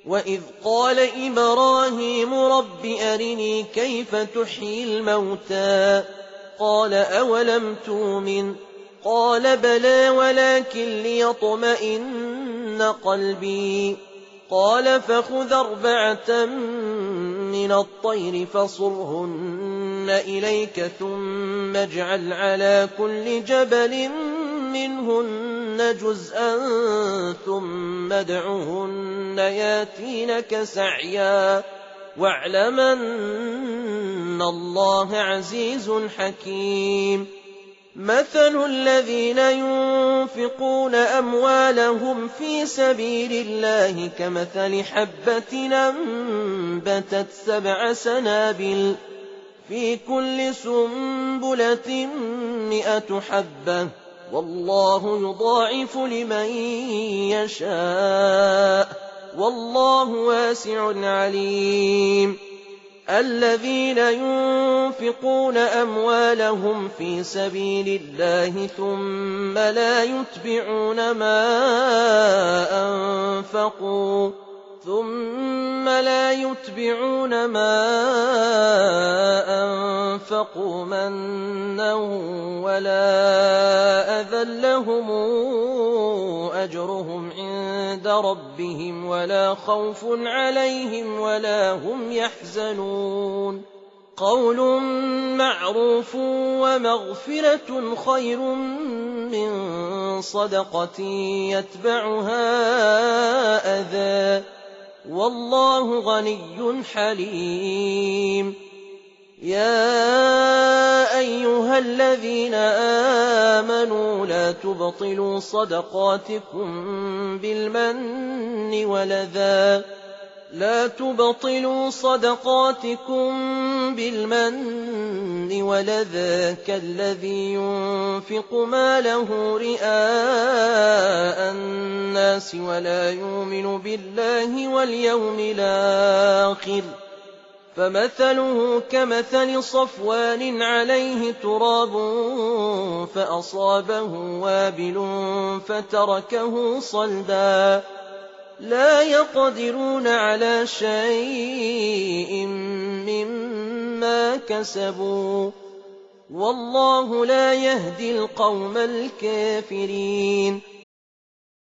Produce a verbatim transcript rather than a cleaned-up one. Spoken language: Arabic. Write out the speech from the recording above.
وإذ قال إبراهيم رب أرني كيف تحيي الموتى قال أولم تؤمن قال بلى ولكن ليطمئن قلبي قال فخذ أربعة من الطير فصرهن إليك ثم اجعل على كل جبل منهن جزءا ثم ادعهن ياتينك سعيا واعلم أن الله عزيز حكيم مثل الذين ينفقون أموالهم في سبيل الله كمثل حبة أنبتت سبع سنابل في كل سنبلة مئة حبة والله يضاعف لمن يشاء والله واسع عليم الذين ينفقون أموالهم في سبيل الله ثم لا يتبعون ما أنفقوا ثم لا يتبعون ما أنفقوا منا ولا أذى لهم أجرهم عند ربهم ولا خوف عليهم ولا هم يحزنون قول معروف ومغفرة خير من صدقة يتبعها أذى والله غني حليم يا أيها الذين آمنوا لا تبطلوا صدقاتكم بالمن والأذى لا تبطلوا صدقاتكم بالمن والأذى كالذي ينفق ماله رئاء الناس ولا يؤمن بالله واليوم الآخر فمثله كمثل صفوان عليه تراب فأصابه وابل فتركه صلدا لا يقدرون على شيء مما كسبوا والله لا يهدي القوم الكافرين